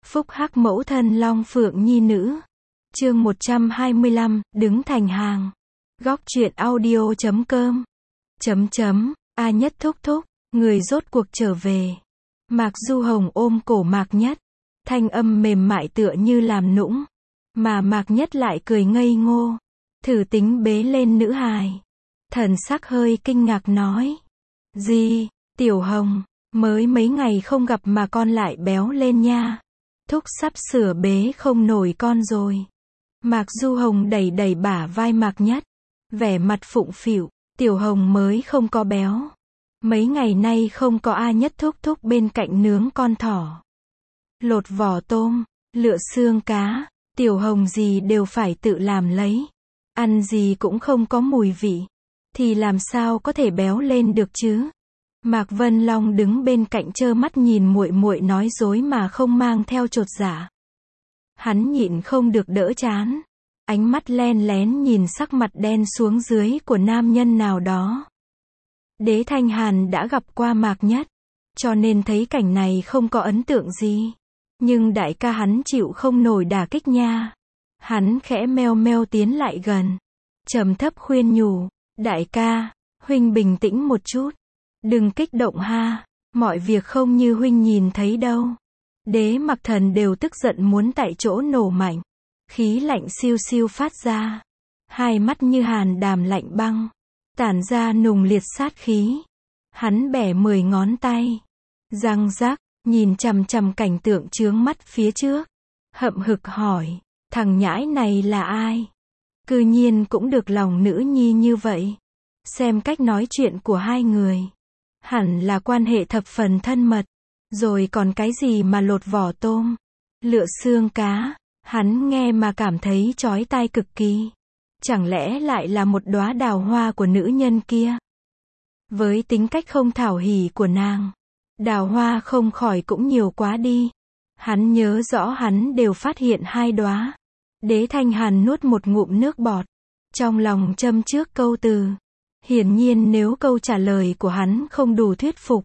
Phúc hắc mẫu thân long phượng nhi nữ. Chương 125, đứng thành hàng. Góc truyện audio.com. A Nhất thúc thúc, người rốt cuộc trở về. Mạc Du Hồng ôm cổ Mạc Nhất, thanh âm mềm mại tựa như làm nũng, mà Mạc Nhất lại cười ngây ngô, thử tính bế lên nữ hài. Thần sắc hơi kinh ngạc nói, gì, Tiểu Hồng, mới mấy ngày không gặp mà con lại béo lên nha. Thúc sắp sửa bế không nổi con rồi. Mạc Du Hồng đẩy đẩy bả vai Mạc Nhất, vẻ mặt phụng phịu, Tiểu Hồng mới không có béo. Mấy ngày nay không có A Nhất thúc thúc bên cạnh nướng con thỏ, lột vỏ tôm, lựa xương cá, Tiểu Hồng gì đều phải tự làm lấy. Ăn gì cũng không có mùi vị, thì làm sao có thể béo lên được chứ? Mạc Vân Long đứng bên cạnh trơ mắt nhìn muội muội nói dối mà không mang theo chột dạ. Hắn nhịn không được đỡ chán, ánh mắt len lén nhìn sắc mặt đen xuống dưới của nam nhân nào đó. Đế Thanh Hàn đã gặp qua Mạc Nhất, cho nên thấy cảnh này không có ấn tượng gì. Nhưng đại ca hắn chịu không nổi đả kích nha. Hắn khẽ meo meo tiến lại gần, trầm thấp khuyên nhủ, đại ca, huynh bình tĩnh một chút. Đừng kích động ha, mọi việc không như huynh nhìn thấy đâu. Đế Mặc Thần đều tức giận muốn tại chỗ nổ mạnh. Khí lạnh siêu siêu phát ra. Hai mắt như hàn đàm lạnh băng, tản ra nùng liệt sát khí. Hắn bẻ 10 ngón tay, răng rác, nhìn chằm chằm cảnh tượng chướng mắt phía trước. Hậm hực hỏi, thằng nhãi này là ai? Cư nhiên cũng được lòng nữ nhi như vậy. Xem cách nói chuyện của hai người, hẳn là quan hệ thập phần thân mật. Rồi còn cái gì mà lột vỏ tôm, lựa xương cá, hắn nghe mà cảm thấy chói tai cực kỳ. Chẳng lẽ lại là một đóa đào hoa của nữ nhân kia? Với tính cách không thảo hỉ của nàng, đào hoa không khỏi cũng nhiều quá đi. Hắn nhớ rõ hắn đều phát hiện 2 đóa. Đế Thanh Hàn nuốt một ngụm nước bọt, trong lòng châm trước câu từ. Hiển nhiên nếu câu trả lời của hắn không đủ thuyết phục,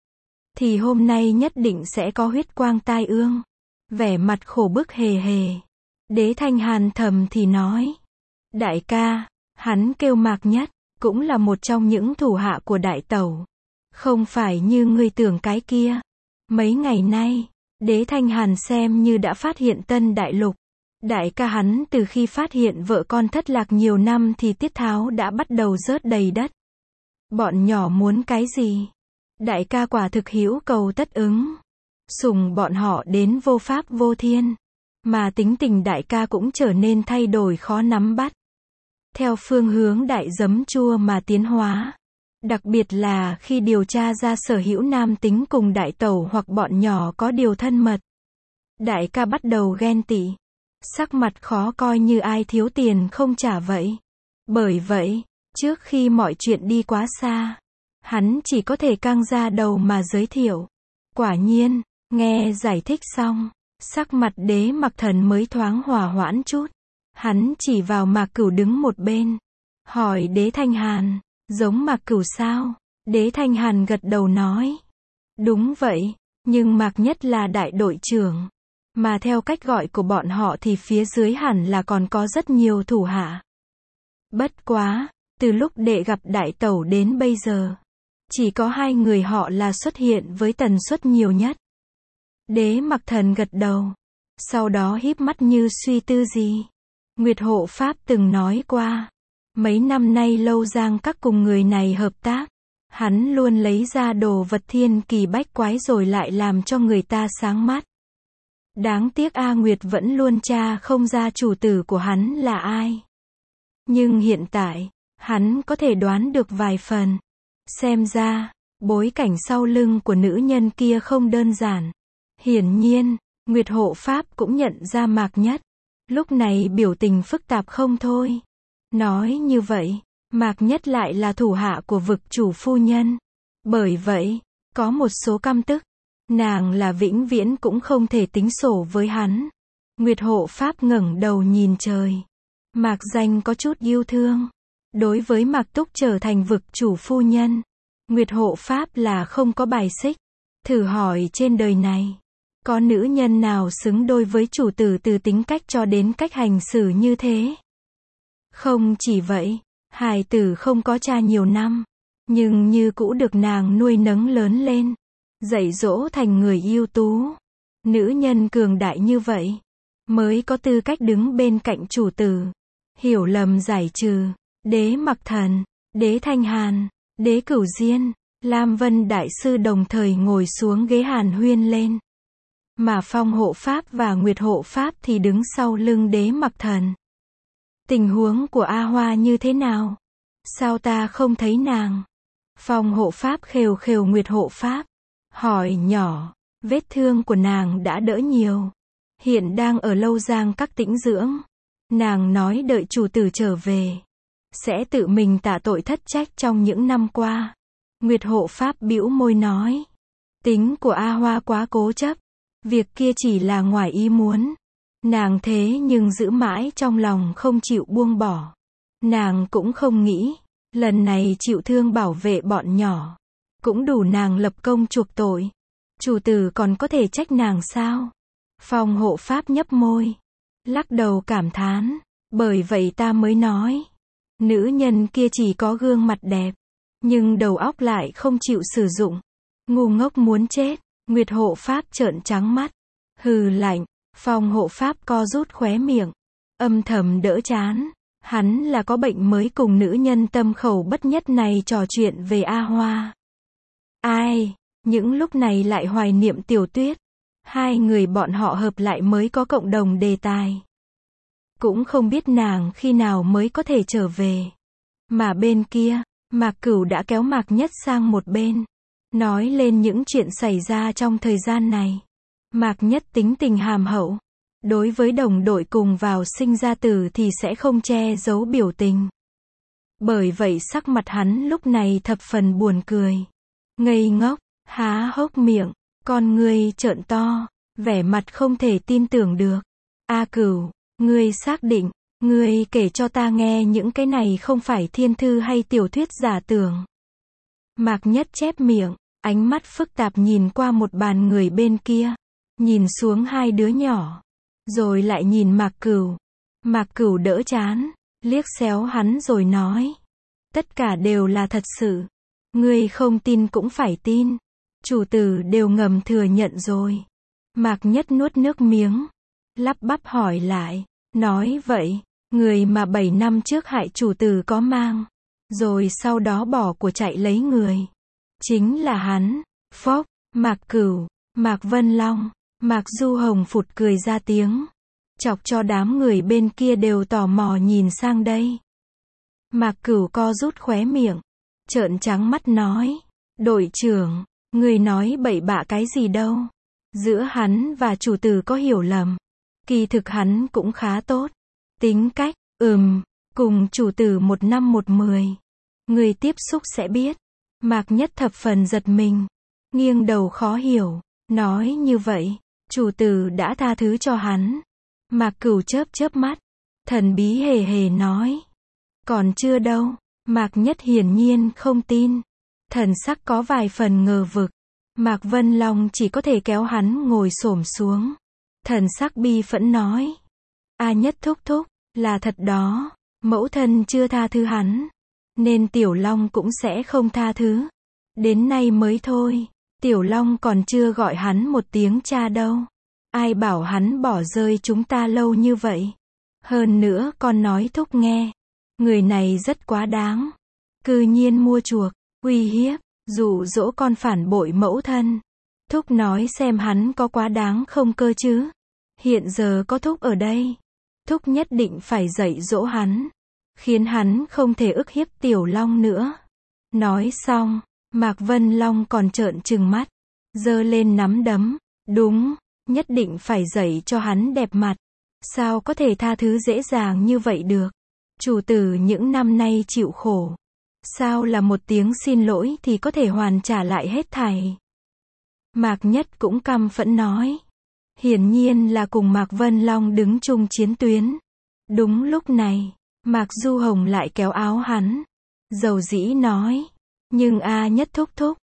thì hôm nay nhất định sẽ có huyết quang tai ương. Vẻ mặt khổ bức hề hề, Đế Thanh Hàn thầm thì nói, đại ca, hắn kêu Mạc Nhất, cũng là một trong những thủ hạ của đại tẩu. Không phải như ngươi tưởng cái kia. Mấy ngày nay, Đế Thanh Hàn xem như đã phát hiện tân đại lục. Đại ca hắn từ khi phát hiện vợ con thất lạc nhiều năm thì tiết tháo đã bắt đầu rớt đầy đất. Bọn nhỏ muốn cái gì? Đại ca quả thực hữu cầu tất ứng. Sủng bọn họ đến vô pháp vô thiên. Mà tính tình đại ca cũng trở nên thay đổi khó nắm bắt. Theo phương hướng đại giấm chua mà tiến hóa. Đặc biệt là khi điều tra ra sở hữu nam tính cùng đại tẩu hoặc bọn nhỏ có điều thân mật. Đại ca bắt đầu ghen tị. Sắc mặt khó coi như ai thiếu tiền không trả vậy. Bởi vậy, trước khi mọi chuyện đi quá xa, hắn chỉ có thể căng ra đầu mà giới thiệu. Quả nhiên, nghe giải thích xong, sắc mặt Đế Mặc Thần mới thoáng hòa hoãn chút. Hắn chỉ vào Mạc Cửu đứng một bên, hỏi Đế Thanh Hàn, giống Mạc Cửu sao? Đế Thanh Hàn gật đầu nói, đúng vậy, nhưng Mạc Nhất là đại đội trưởng. Mà theo cách gọi của bọn họ thì phía dưới hẳn là còn có rất nhiều thủ hạ. Bất quá, từ lúc đệ gặp đại tẩu đến bây giờ, chỉ có 2 người họ là xuất hiện với tần suất nhiều nhất. Đế Mặc Thần gật đầu, sau đó híp mắt như suy tư gì. Nguyệt Hộ Pháp từng nói qua, mấy năm nay Lâu Giang Các cùng người này hợp tác, hắn luôn lấy ra đồ vật thiên kỳ bách quái rồi lại làm cho người ta sáng mắt. Đáng tiếc A Nguyệt vẫn luôn tra không ra chủ tử của hắn là ai. Nhưng hiện tại, hắn có thể đoán được vài phần. Xem ra, bối cảnh sau lưng của nữ nhân kia không đơn giản. Hiển nhiên, Nguyệt Hộ Pháp cũng nhận ra Mạc Nhất. Lúc này biểu tình phức tạp không thôi. Nói như vậy, Mạc Nhất lại là thủ hạ của vực chủ phu nhân. Bởi vậy, có một số căm tức. Nàng là vĩnh viễn cũng không thể tính sổ với hắn. Nguyệt Hộ Pháp ngẩng đầu nhìn trời. Mạc Danh có chút yêu thương. Đối với Mạc Túc trở thành vực chủ phu nhân, Nguyệt Hộ Pháp là không có bài xích. Thử hỏi trên đời này, Có nữ nhân nào xứng đôi với chủ tử từ tính cách cho đến cách hành xử như thế? Không chỉ vậy, hài tử không có cha nhiều năm, nhưng như cũ được nàng nuôi nấng lớn lên, dạy dỗ thành người ưu tú. Nữ nhân cường đại như vậy, mới có tư cách đứng bên cạnh chủ tử. Hiểu lầm giải trừ, Đế Mặc Thần, Đế Thanh Hàn, Đế Cửu Diên, Lam Vân Đại Sư đồng thời ngồi xuống ghế hàn huyên lên. Mà Phong hộ pháp và Nguyệt hộ pháp thì đứng sau lưng Đế Mặc Thần. Tình huống của A Hoa như thế nào? Sao ta không thấy nàng? Phong hộ pháp khều khều Nguyệt hộ pháp. Hỏi nhỏ, vết thương của nàng đã đỡ nhiều. Hiện đang ở Lâu Giang Các tĩnh dưỡng. Nàng nói đợi chủ tử trở về, sẽ tự mình tạ tội thất trách trong những năm qua. Nguyệt hộ pháp bĩu môi nói. Tính của A Hoa quá cố chấp. Việc kia chỉ là ngoài ý muốn. Nàng thế nhưng giữ mãi trong lòng không chịu buông bỏ. Nàng cũng không nghĩ, lần này chịu thương bảo vệ bọn nhỏ, cũng đủ nàng lập công chuộc tội. Chủ tử còn có thể trách nàng sao? Phong hộ pháp nhấp môi, lắc đầu cảm thán. Bởi vậy ta mới nói, nữ nhân kia chỉ có gương mặt đẹp, nhưng đầu óc lại không chịu sử dụng. Ngu ngốc muốn chết. Nguyệt hộ pháp trợn trắng mắt, hừ lạnh. Phong hộ pháp co rút khóe miệng, âm thầm đỡ chán. Hắn là có bệnh mới cùng nữ nhân tâm khẩu bất nhất này trò chuyện về A Hoa. Ai, những lúc này lại hoài niệm Tiểu Tuyết. Hai người bọn họ hợp lại mới có cộng đồng đề tài. Cũng không biết nàng khi nào mới có thể trở về. Mà bên kia, Mạc Cửu đã kéo Mạc Nhất sang một bên, nói lên những chuyện xảy ra trong thời gian này. Mạc Nhất tính tình hàm hậu. Đối với đồng đội cùng vào sinh ra tử thì sẽ không che giấu biểu tình. Bởi vậy sắc mặt hắn lúc này thập phần buồn cười. Ngây ngốc, há hốc miệng, con ngươi trợn to, vẻ mặt không thể tin tưởng được. A Cửu, ngươi xác định, ngươi kể cho ta nghe những cái này không phải thiên thư hay tiểu thuyết giả tưởng. Mạc Nhất chép miệng, ánh mắt phức tạp nhìn qua một bàn người bên kia, nhìn xuống hai đứa nhỏ, rồi lại nhìn Mạc Cửu. Mạc Cửu đỡ chán, liếc xéo hắn rồi nói. Tất cả đều là thật sự. Ngươi không tin cũng phải tin. Chủ tử đều ngầm thừa nhận rồi. Mạc Nhất nuốt nước miếng, lắp bắp hỏi lại. Nói vậy, người mà 7 năm trước hại chủ tử có mang, rồi sau đó bỏ của chạy lấy người, chính là hắn. Phốc, Mạc Cửu, Mạc Vân Long, Mạc Du Hồng phụt cười ra tiếng, chọc cho đám người bên kia đều tò mò nhìn sang đây. Mạc Cửu co rút khóe miệng, trợn trắng mắt nói. Đội trưởng, người nói bậy bạ cái gì đâu. Giữa hắn và chủ tử có hiểu lầm. Kỳ thực hắn cũng khá tốt. Tính cách, cùng chủ tử 1 năm 1 10. Người tiếp xúc sẽ biết. Mạc Nhất thập phần giật mình, nghiêng đầu khó hiểu, nói như vậy, chủ tử đã tha thứ cho hắn. Mạc Cửu chớp chớp mắt, thần bí hề hề nói. Còn chưa đâu. Mạc Nhất hiển nhiên không tin, thần sắc có vài phần ngờ vực. Mạc Vân Long chỉ có thể kéo hắn ngồi xổm xuống, thần sắc bi phẫn nói. A Nhất thúc thúc, là thật đó, mẫu thân chưa tha thứ hắn, nên Tiểu Long cũng sẽ không tha thứ. Đến nay mới thôi, Tiểu Long còn chưa gọi hắn một tiếng cha đâu. Ai bảo hắn bỏ rơi chúng ta lâu như vậy. Hơn nữa con nói thúc nghe, người này rất quá đáng. Cư nhiên mua chuộc, uy hiếp, dụ dỗ con phản bội mẫu thân. Thúc nói xem hắn có quá đáng không cơ chứ. Hiện giờ có thúc ở đây, thúc nhất định phải dạy dỗ hắn, khiến hắn không thể ức hiếp Tiểu Long nữa. Nói xong, Mạc Vân Long còn trợn trừng mắt, giơ lên nắm đấm. Đúng, nhất định phải dạy cho hắn đẹp mặt. Sao có thể tha thứ dễ dàng như vậy được. Chủ tử những năm nay chịu khổ, sao là một tiếng xin lỗi thì có thể hoàn trả lại hết thảy. Mạc Nhất cũng căm phẫn nói. Hiển nhiên là cùng Mạc Vân Long đứng chung chiến tuyến. Đúng lúc này, Mạc Du Hồng lại kéo áo hắn, dầu dĩ nói. Nhưng A Nhất thúc thúc,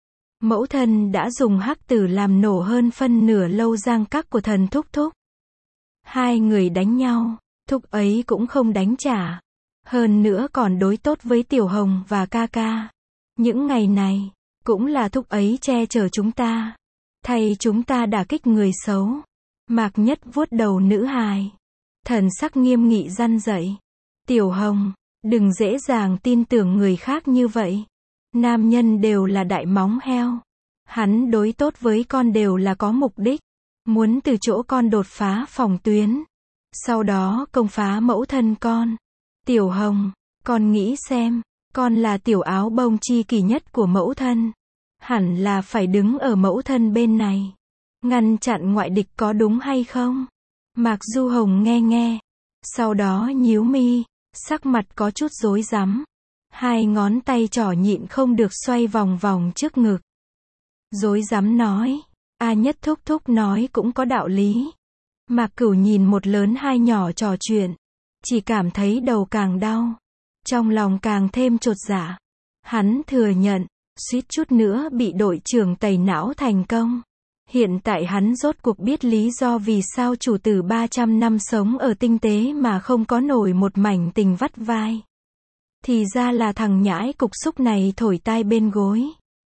Mẫu thân đã dùng hắc tử làm nổ hơn phân nửa lâu giang các của thần thúc thúc. Hai người đánh nhau, thúc ấy cũng không đánh trả. Hơn nữa còn đối tốt với Tiểu Hồng và ca ca. Những ngày này, cũng là thúc ấy che chở chúng ta. Thay chúng ta đả kích người xấu. Mạc Nhất vuốt đầu nữ hài. Thần sắc nghiêm nghị răn dạy. Tiểu Hồng, đừng dễ dàng tin tưởng người khác như vậy. Nam nhân đều là đại móng heo. Hắn đối tốt với con đều là có mục đích. Muốn từ chỗ con đột phá phòng tuyến. Sau đó công phá mẫu thân con. Tiểu Hồng, con nghĩ xem, con là tiểu áo bông chi kỷ nhất của mẫu thân. Hẳn là phải đứng ở mẫu thân bên này. Ngăn chặn ngoại địch có đúng hay không? Mạc Du Hồng nghe. Sau đó nhíu mi, sắc mặt có chút rối rắm. Hai ngón tay trỏ nhịn không được xoay vòng vòng trước ngực. Rối rắm nói, A Nhất thúc thúc nói cũng có đạo lý. Mạc Cửu nhìn một lớn hai nhỏ trò chuyện. Chỉ cảm thấy đầu càng đau. Trong lòng càng thêm chột dạ. Hắn thừa nhận, suýt chút nữa bị đội trưởng tẩy não thành công. Hiện tại hắn rốt cuộc biết lý do vì sao chủ tử 300 năm sống ở tinh tế mà không có nổi một mảnh tình vắt vai. Thì ra là thằng nhãi cục xúc này thổi tai bên gối.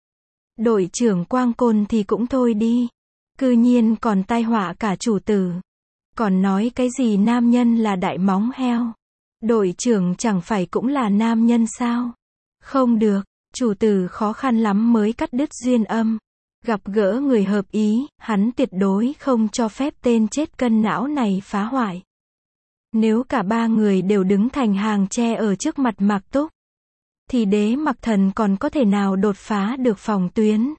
Đội trưởng Quang Côn thì cũng thôi đi. Cư nhiên còn tai họa cả chủ tử. Còn nói cái gì nam nhân là đại móng heo. Đội trưởng chẳng phải cũng là nam nhân sao? Không được, chủ tử khó khăn lắm mới cắt đứt duyên âm. Gặp gỡ người hợp ý, hắn tuyệt đối không cho phép tên chết cân não này phá hoại. Nếu cả ba người đều đứng thành hàng tre ở trước mặt Mạc Túc, thì Đế Mặc Thần còn có thể nào đột phá được phòng tuyến.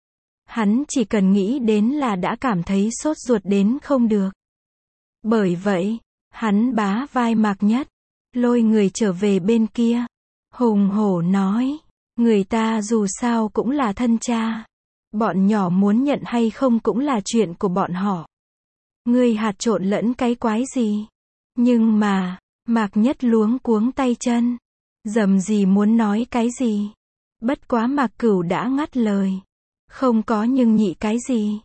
Hắn chỉ cần nghĩ đến là đã cảm thấy sốt ruột đến không được. Bởi vậy, hắn bá vai Mạc Nhất, lôi người trở về bên kia. Hùng hổ nói, người ta dù sao cũng là thân cha. Bọn nhỏ muốn nhận hay không cũng là chuyện của bọn họ. Ngươi hạt trộn lẫn cái quái gì? Nhưng mà, Mạc Nhất luống cuống tay chân. Dầm gì muốn nói cái gì? Bất quá Mạc Cửu đã ngắt lời. Không có nhưng nhị cái gì?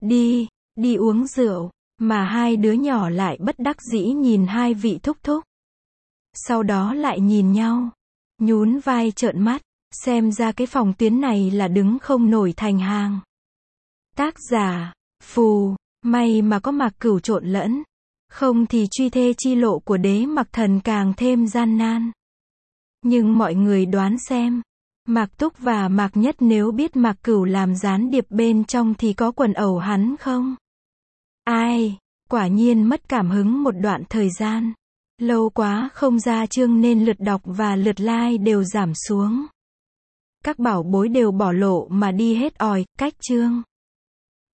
Đi uống rượu. Mà hai đứa nhỏ lại bất đắc dĩ nhìn hai vị thúc thúc. Sau đó lại nhìn nhau. Nhún vai trợn mắt. Xem ra cái phòng tuyến này là đứng không nổi thành hàng. Tác giả, Phù, may mà có Mạc Cửu trộn lẫn. Không thì truy thê chi lộ của Đế Mặc Thần càng thêm gian nan. Nhưng mọi người đoán xem. Mạc Túc và Mạc Nhất nếu biết Mạc Cửu làm gián điệp bên trong thì có quần ẩu hắn không? Ai, quả nhiên mất cảm hứng một đoạn thời gian. Lâu quá không ra chương nên lượt đọc và lượt like đều giảm xuống. Các bảo bối đều bỏ lộ mà đi hết ỏi, cách chương.